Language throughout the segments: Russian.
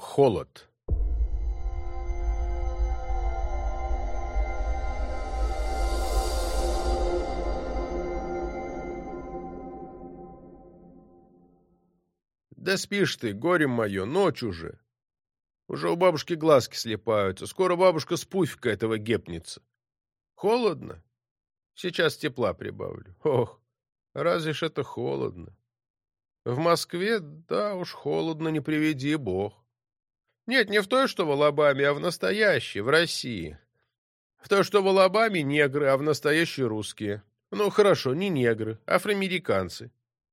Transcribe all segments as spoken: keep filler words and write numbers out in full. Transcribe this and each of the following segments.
Холод. Да спишь ты, горе мое, ночь уже. Уже у бабушки глазки слепаются. Скоро бабушка с пуфика этого гепнется. Холодно? Сейчас тепла прибавлю. Ох, разве ж это холодно? В Москве, да уж, холодно, не приведи бог. Нет, не в той, что в Алабаме, а в настоящей, в России. В той, что в Алабаме негры, а в настоящей русские. Ну, хорошо, не негры, афроамериканцы.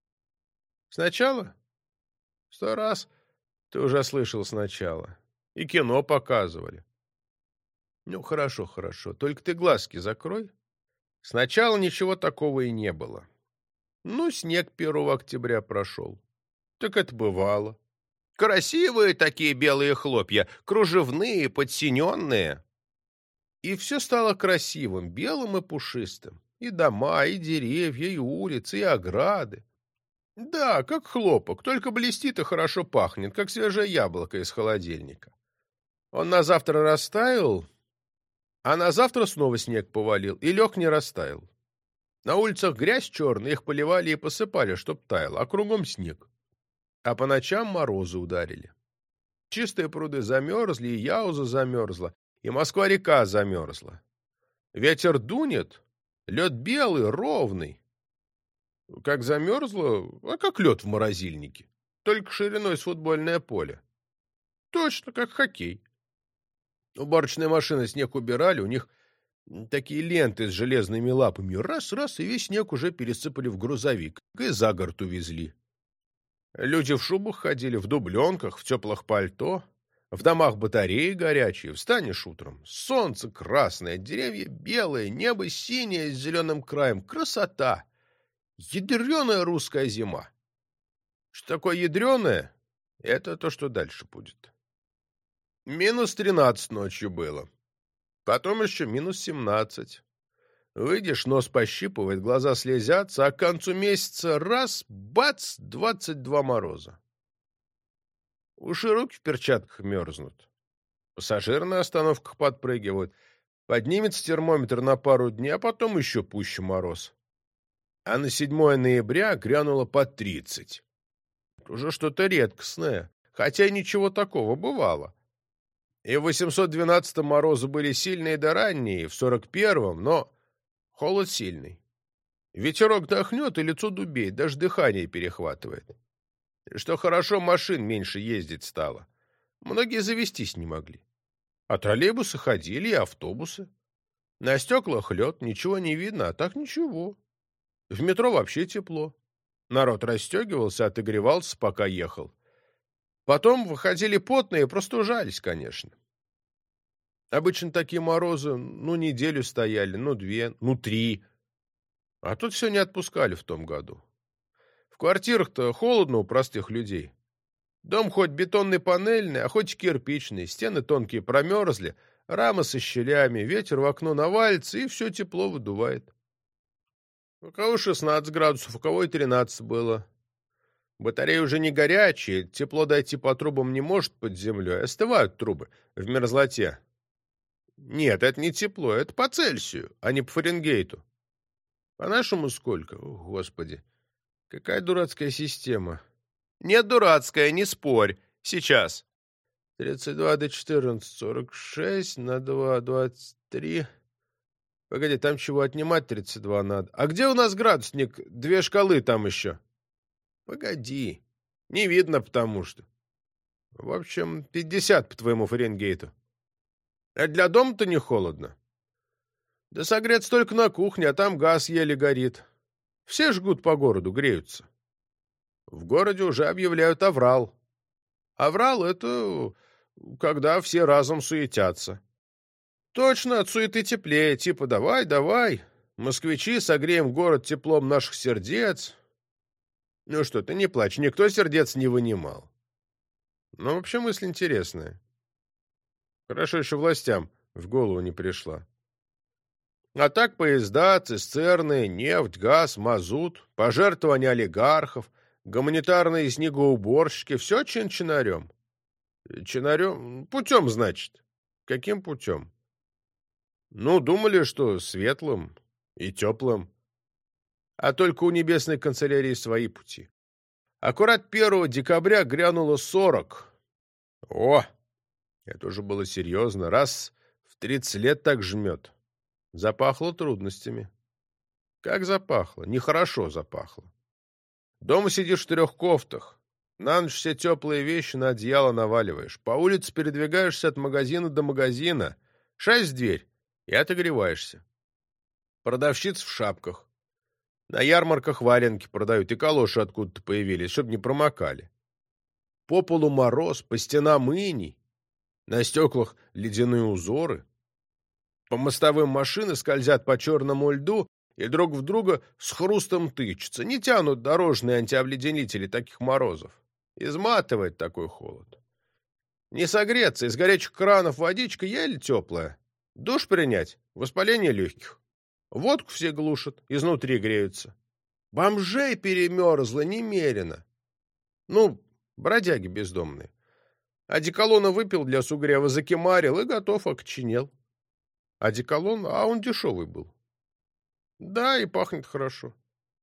Сначала? Сто раз. Ты уже слышал сначала. И кино показывали. Ну, хорошо, хорошо. Только ты глазки закрой. Сначала ничего такого и не было. Ну, снег первого октября прошел. Так это бывало. Красивые такие белые хлопья, кружевные, подсиненные. И все стало красивым, белым и пушистым. И дома, и деревья, и улицы, и ограды. Да, как хлопок, только блестит и хорошо пахнет, как свежее яблоко из холодильника. Он на завтра растаял, а на завтра снова снег повалил, и лег не растаял. На улицах грязь черная, их поливали и посыпали, чтоб таяло, а кругом снег. А по ночам морозы ударили. Чистые пруды замерзли, и Яуза замерзла, и Москва-река замерзла. Ветер дунет, лед белый, ровный. Как замерзло, а как лед в морозильнике, только шириной с футбольное поле. Точно, как хоккей. Уборочные машины снег убирали, у них такие ленты с железными лапами. Раз-раз, и весь снег уже пересыпали в грузовик и за город увезли. Люди в шубах ходили, в дубленках, в теплых пальто. В домах батареи горячие. Встанешь утром, солнце красное, деревья белые, небо синее с зеленым краем. Красота! Ядреная русская зима. Что такое ядреная? Это то, что дальше будет. Минус тринадцать ночью было. Потом еще минус семнадцать. Выйдешь, нос пощипывает, глаза слезятся, а к концу месяца раз, бац, двадцать два мороза. Уши и руки в перчатках мерзнут. Пассажиры на остановках подпрыгивают. Поднимется термометр на пару дней, а потом еще пуще мороз. А на седьмое ноября грянуло по тридцать. Уже что-то редкостное, хотя ничего такого бывало. И в восемьсот двенадцатом морозы были сильные да ранние, в сорок первом, но холод сильный. Ветерок дохнет, и лицо дубеет, даже дыхание перехватывает. Что хорошо, машин меньше ездить стало. Многие завестись не могли. А троллейбусы ходили, и автобусы. На стеклах лед, ничего не видно, а так ничего. В метро вообще тепло. Народ расстегивался, отогревался, пока ехал. Потом выходили потные, простужались, конечно. Обычно такие морозы, ну, неделю стояли, ну, две, ну, три. А тут все не отпускали в том году. В квартирах-то холодно у простых людей. Дом хоть бетонный панельный, а хоть кирпичный, стены тонкие промерзли, рамы со щелями, ветер в окно навалится, и все тепло выдувает. У кого шестнадцать градусов, у кого и тринадцать было. Батареи уже не горячие, тепло дойти по трубам не может под землей, остывают трубы в мерзлоте. Нет, это не тепло, это по Цельсию, а не по Фаренгейту. По-нашему сколько? О, Господи, какая дурацкая система. Нет, дурацкая, не спорь. Сейчас. тридцать два до четырнадцати, сорок шесть на два, двадцать три. Погоди, там чего отнимать тридцать два надо. А где у нас градусник? Две шкалы там еще. Погоди. Не видно, потому что. В общем, пятьдесят по твоему Фаренгейту. А для дома-то не холодно. Да согреться только на кухне, а там газ еле горит. Все жгут по городу, греются. В городе уже объявляют аврал. Аврал — это когда все разом суетятся. Точно, от суеты теплее, типа давай, давай, москвичи, согреем город теплом наших сердец. Ну что, ты не плачь, никто сердец не вынимал. Ну, вообще мысль интересная. Хорошо еще властям в голову не пришла. А так поезда, цистерны, нефть, газ, мазут, пожертвования олигархов, гуманитарные снегоуборщики — все чин-чинарем. Чинарем? Путем, значит. Каким путем? Ну, думали, что светлым и теплым. А только у небесной канцелярии свои пути. Аккурат первого декабря грянуло сорок. О, это уже было серьезно. Раз в тридцать лет так жмет. Запахло трудностями. Как запахло? Нехорошо запахло. Дома сидишь в трех кофтах. На ночь все теплые вещи на одеяло наваливаешь. По улице передвигаешься от магазина до магазина. Шесть в дверь и отогреваешься. Продавщиц в шапках. На ярмарках валенки продают, и калоши откуда-то появились, чтобы не промокали. По полу мороз, по стенам иней. На стеклах ледяные узоры. По мостовым машины скользят по черному льду и друг в друга с хрустом тычутся. Не тянут дорожные антиобледенители таких морозов. Изматывает такой холод. Не согреться, из горячих кранов водичка еле теплая. Душ принять — воспаление легких. Водку все глушат, изнутри греются. Бомжей перемерзло немерено. Ну, бродяги бездомные. Одеколона выпил для сугрева, закимарил и готов окоченел. Одеколон, а он дешевый был. Да, и пахнет хорошо.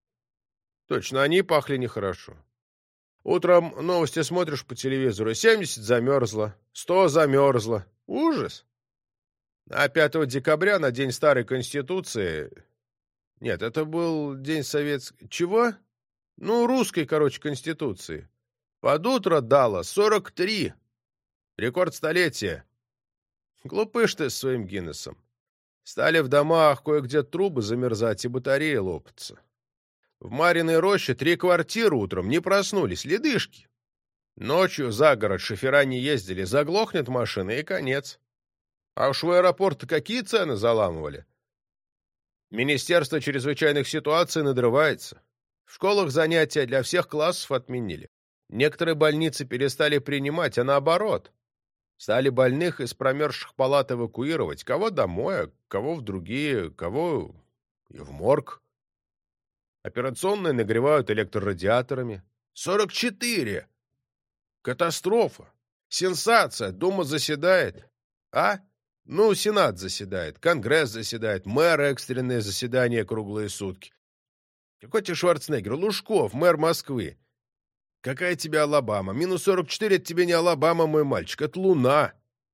Точно, они пахли нехорошо. Утром новости смотришь по телевизору. семьдесят замерзло, сто замерзло. Ужас. А пятого декабря, на день старой Конституции... Нет, это был день советской... Чего? Ну, русской, короче, Конституции. Под утро дало сорок три. Рекорд столетия. Глупышь ты с своим Гиннесом. Стали в домах кое-где трубы замерзать и батареи лопаться. В Мариной роще три квартиры утром не проснулись, ледышки. Ночью за город шофера не ездили, заглохнет машина и конец. А уж в аэропорт какие цены заламывали? Министерство чрезвычайных ситуаций надрывается. В школах занятия для всех классов отменили. Некоторые больницы перестали принимать, а наоборот. Стали больных из промерзших палат эвакуировать. Кого домой, а кого в другие, кого и в морг. Операционные нагревают электрорадиаторами. сорок четыре! Катастрофа! Сенсация! Дума заседает. А? Ну, Сенат заседает, Конгресс заседает, мэр экстренное заседание круглые сутки. Какой тебе Шварценеггер? Лужков, мэр Москвы. Какая тебе Алабама? Минус сорок четыре — это тебе не Алабама, мой мальчик, это Луна.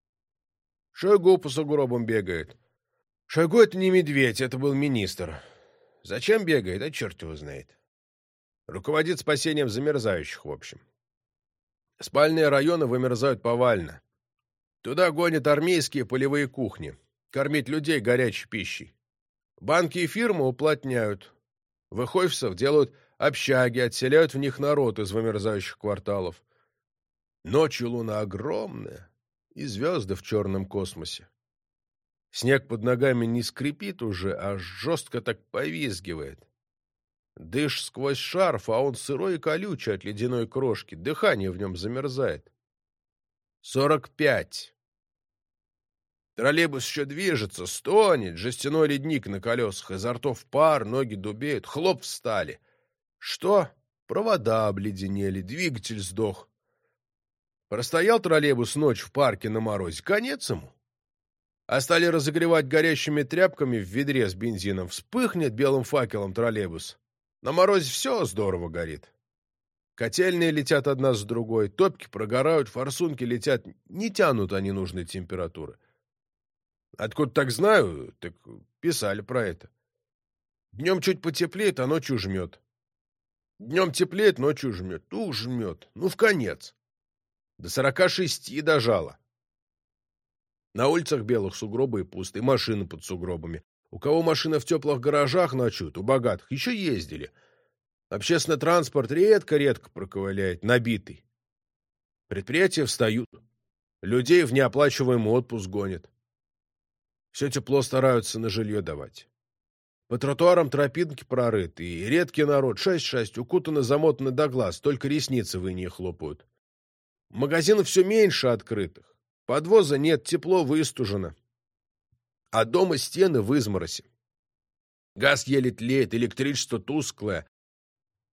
Шойгу по сугробам бегает. Шойгу — это не медведь, это был министр. Зачем бегает, а черт его знает. Руководит спасением замерзающих, в общем. Спальные районы вымерзают повально. Туда гонят армейские полевые кухни. Кормить людей горячей пищей. Банки и фирмы уплотняют. Выхойфсов делают общаги, отселяют в них народ из вымерзающих кварталов. Ночью луна огромная, и звезды в черном космосе. Снег под ногами не скрипит уже, а жестко так повизгивает. Дышь сквозь шарф, а он сырой и колючий от ледяной крошки. Дыхание в нем замерзает. Сорок пять. Троллейбус еще движется, стонет, жестяной ледник на колесах, изо ртов пар, ноги дубеют, хлоп встали. Что? Провода обледенели, двигатель сдох. Простоял троллейбус ночь в парке на морозе, конец ему. А стали разогревать горящими тряпками в ведре с бензином. Вспыхнет белым факелом троллейбус. На морозе все здорово горит. Котельные летят одна с другой, топки прогорают, форсунки летят, не тянут они нужной температуры. Откуда так знаю, так писали про это. Днем чуть потеплеет, а ночью жмет. Днем теплеет, ночью жмет. Ну, жмет. Ну, в конец. До сорока шести дожало. На улицах белых сугробы и пустые, машины под сугробами. У кого машина в теплых гаражах ночуют, у богатых, еще ездили. Общественный транспорт редко-редко проковыляет, набитый. Предприятия встают. Людей в неоплачиваемый отпуск гонят. Все тепло стараются на жилье давать. По тротуарам тропинки прорыты, и редкий народ, шесть-шесть, укутаны, замотаны до глаз, только ресницы в инее хлопают. Магазинов все меньше открытых. Подвоза нет, тепло выстужено. А дома стены в изморосе. Газ еле тлеет, электричество тусклое.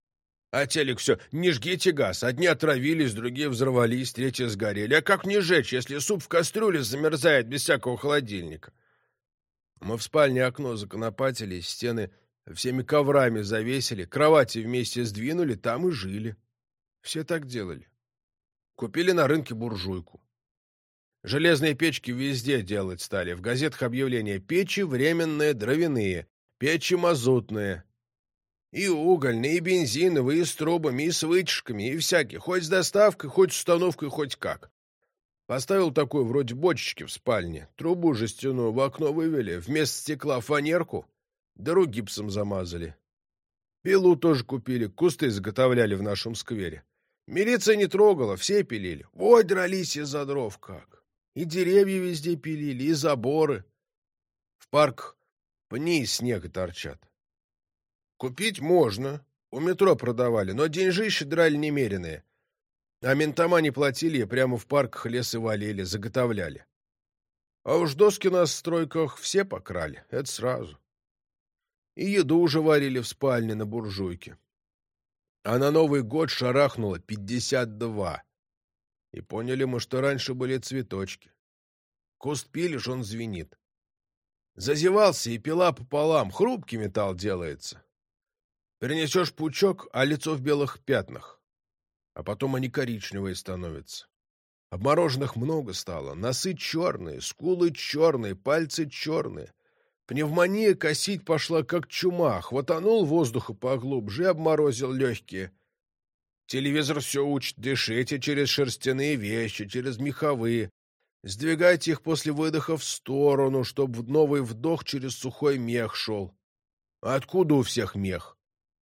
А телек все: не жгите газ. Одни отравились, другие взорвались, третьи сгорели. А как не жечь, если суп в кастрюле замерзает без всякого холодильника? Мы в спальне окно законопатили, стены всеми коврами завесили, кровати вместе сдвинули, там и жили. Все так делали. Купили на рынке буржуйку. Железные печки везде делать стали. В газетах объявления: печи временные, дровяные, печи мазутные. И угольные, и бензиновые, и с трубами, и с вытяжками, и всякие. Хоть с доставкой, хоть с установкой, хоть как. Поставил такую вроде бочечки в спальне. Трубу жестяную в окно вывели, вместо стекла фанерку, дыру гипсом замазали. Пилу тоже купили, кусты заготовляли в нашем сквере. Милиция не трогала, все пилили. Ой, дрались из-за дров как. И деревья везде пилили, и заборы. В парках пни из снега торчат. Купить можно. У метро продавали, но деньжища драли немеренные. А ментома не платили, и прямо в парках лес и валили, заготовляли. А уж доски на стройках все покрали, это сразу. И еду уже варили в спальне на буржуйке. А на Новый год шарахнуло пятьдесят два. И поняли мы, что раньше были цветочки. Куст пилишь, он звенит. Зазевался, и пила пополам, хрупкий металл делается. Перенесешь пучок, а лицо в белых пятнах. А потом они коричневые становятся. Обмороженных много стало, носы черные, скулы черные, пальцы черные. Пневмония косить пошла, как чума. Хватанул воздуха поглубже и обморозил легкие. Телевизор все учит: дышите через шерстяные вещи, через меховые. Сдвигайте их после выдоха в сторону, чтобы новый вдох через сухой мех шел. А откуда у всех мех?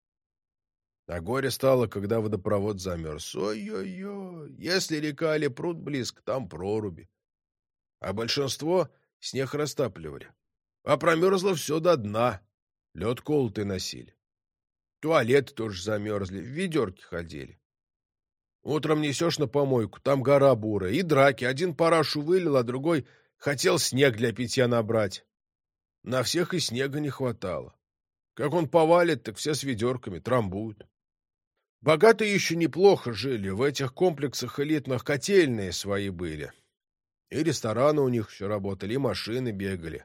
А горе стало, когда водопровод замерз. Ой-ой-ой, если река или пруд близко, там проруби. А большинство снег растапливали. А промерзло все до дна. Лед колотый носили. Туалеты тоже замерзли, в ведерке ходили. Утром несешь на помойку, там гора бурая, и драки. Один парашу вылил, а другой хотел снег для питья набрать. На всех и снега не хватало. Как он повалит, так все с ведерками трамбуют. Богатые еще неплохо жили, в этих комплексах элитных котельные свои были. И рестораны у них еще работали, и машины бегали.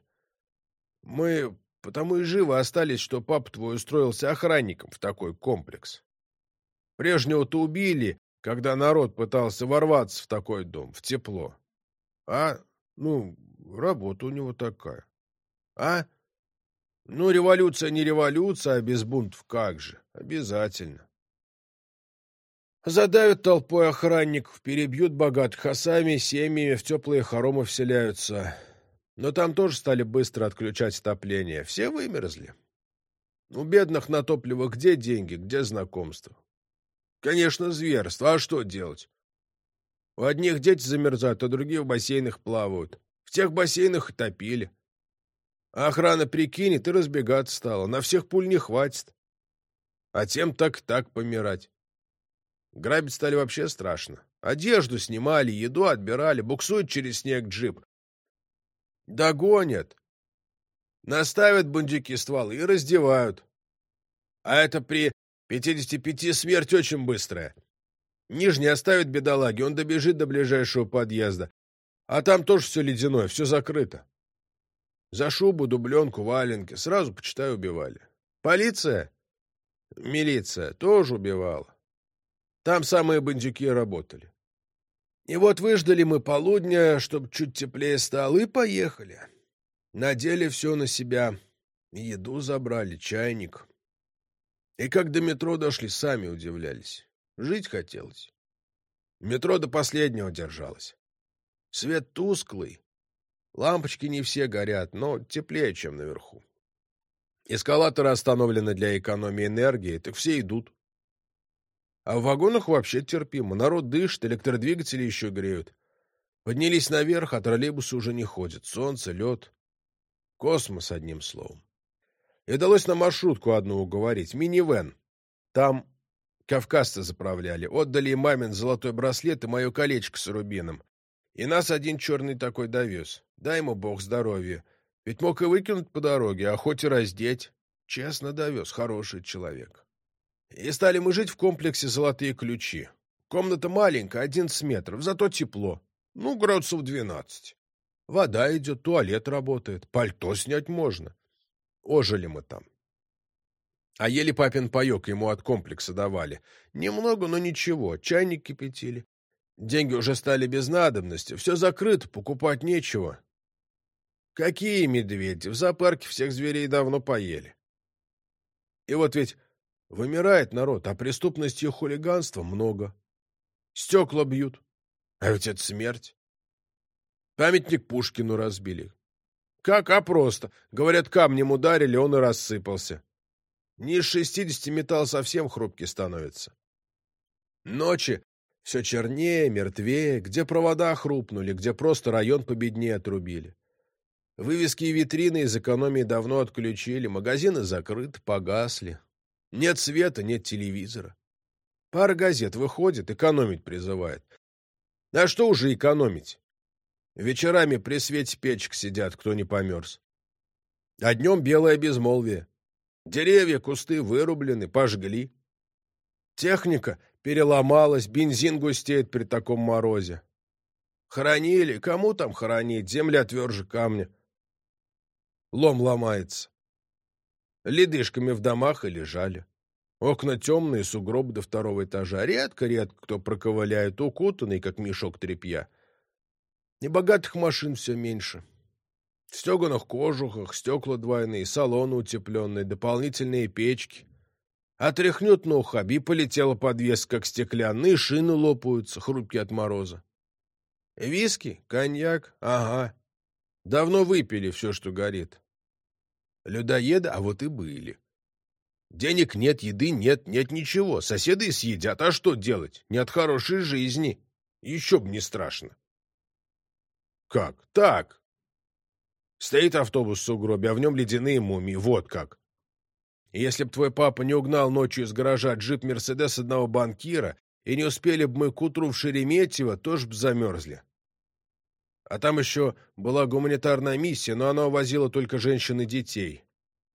Мы потому и живы остались, что папа твой устроился охранником в такой комплекс. Прежнего-то убили, когда народ пытался ворваться в такой дом, в тепло. А, ну, работа у него такая. А? Ну, революция не революция, а без бунтов как же? Обязательно. Задавят толпой охранников, перебьют богатых, а сами семьями в теплые хоромы вселяются. Но там тоже стали быстро отключать отопление. Все вымерзли. У бедных на топливо где деньги, где знакомства? Конечно, зверство. А что делать? У одних дети замерзают, а другие в бассейнах плавают. В тех бассейнах и топили. А охрана прикинет и разбегаться стала. На всех пуль не хватит. А тем так и так помирать. Грабить стали вообще страшно. Одежду снимали, еду отбирали, буксуют через снег джип. Догонят. Наставят бандюки стволы и раздевают. А это при пятидесяти пяти смерть очень быстрая. Нижний оставит бедолаги, он добежит до ближайшего подъезда. А там тоже все ледяное, все закрыто. За шубу, дубленку, валенки сразу, почитай, убивали. Полиция, милиция тоже убивала. Там самые бандюки работали. И вот выждали мы полудня, чтобы чуть теплее стало, и поехали. Надели все на себя. Еду забрали, чайник. И как до метро дошли, сами удивлялись. Жить хотелось. Метро до последнего держалось. Свет тусклый. Лампочки не все горят, но теплее, чем наверху. Эскалаторы остановлены для экономии энергии, так все идут. А в вагонах вообще терпимо. Народ дышит, электродвигатели еще греют. Поднялись наверх, а троллейбусы уже не ходят. Солнце, лед. Космос, одним словом. И удалось на маршрутку одну уговорить. Минивэн. Там кавказцы заправляли. Отдали им мамин золотой браслет и мое колечко с рубином. И нас один черный такой довез. Дай ему бог здоровья. Ведь мог и выкинуть по дороге, а хоть и раздеть. Честно довез. Хороший человек. И стали мы жить в комплексе «Золотые ключи». Комната маленькая, одиннадцать метров, зато тепло. Ну, градусов двенадцать. Вода идет, туалет работает, пальто снять можно. Ожили мы там. А ели папин паек ему от комплекса давали. Немного, но ничего, чайник кипятили. Деньги уже стали без надобности, все закрыто, покупать нечего. Какие медведи? В зоопарке всех зверей давно поели. И вот ведь вымирает народ, а преступности и хулиганства много. Стекла бьют. А ведь это смерть. Памятник Пушкину разбили. Как? А просто. Говорят, камнем ударили, он и рассыпался. Ниже шестидесяти металл совсем хрупкий становится. Ночи все чернее, мертвее, где провода хрупнули, где просто район победнее отрубили. Вывески и витрины из экономии давно отключили, магазины закрыты, погасли. Нет света, нет телевизора. Пара газет выходит, экономить призывает. А что уже экономить? Вечерами при свете печек сидят, кто не померз. А днем белое безмолвие. Деревья, кусты вырублены, пожгли. Техника переломалась, бензин густеет при таком морозе. Хоронили, кому там хоронить, земля тверже камня. Лом ломается. Ледышками в домах и лежали. Окна темные, сугробы до второго этажа. Редко-редко кто проковыляет, укутанный, как мешок тряпья. Небогатых машин все меньше. В стеганых кожухах, стекла двойные, салоны утепленные, дополнительные печки. Отряхнет на ухаби, полетела подвеска, как стеклянные, шины лопаются, хрупкие от мороза. Виски, коньяк, ага. Давно выпили все, что горит. Людоеды, а вот и были. Денег нет, еды нет, нет ничего. Соседи и съедят. А что делать? Не от хорошей жизни. Еще б не страшно. Как? Так. Стоит автобус в сугробе, а в нем ледяные мумии. Вот как. И если б твой папа не угнал ночью из гаража джип «Мерседес» одного банкира, и не успели бы мы к утру в Шереметьево, тоже б замерзли. А там еще была гуманитарная миссия, но она увозила только женщин и детей.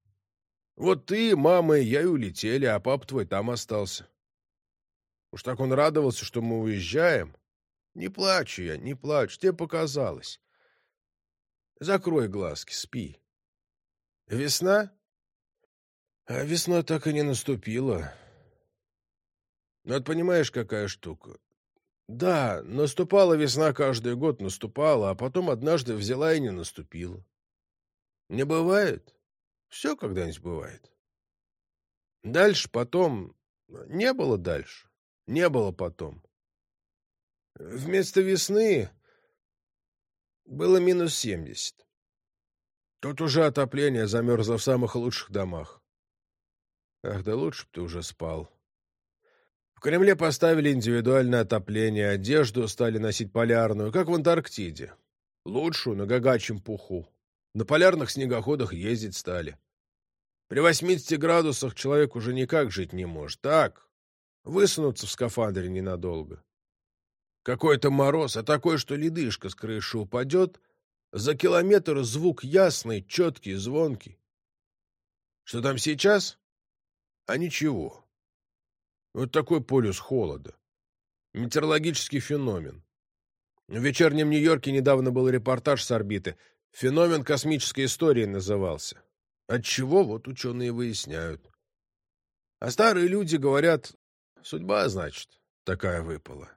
Вот ты, мама и я и улетели, а папа твой там остался. Уж так он радовался, что мы уезжаем. Не плачу я, не плачу, тебе показалось. Закрой глазки, спи. Весна? А весна так и не наступила. Ну, вот понимаешь, какая штука? Да, наступала весна каждый год, наступала, а потом однажды взяла и не наступила. Не бывает? Все когда-нибудь бывает. Дальше, потом... Не было дальше. Не было потом. Вместо весны было минус семьдесят. Тут уже отопление замерзло в самых лучших домах. Ах, да лучше б ты уже спал. В Кремле поставили индивидуальное отопление, одежду стали носить полярную, как в Антарктиде. Лучшую, на гагачьем пуху. На полярных снегоходах ездить стали. При восьмидесяти градусах человек уже никак жить не может. Так, высунуться в скафандре ненадолго. Какой-то мороз, а такой, что ледышка с крыши упадет, за километр звук ясный, четкий, звонкий. Что там сейчас? А ничего. Вот такой полюс холода. Метеорологический феномен. В вечернем Нью-Йорке недавно был репортаж с орбиты. Феномен космической истории назывался. Отчего, вот ученые выясняют. А старые люди говорят, судьба, значит, такая выпала.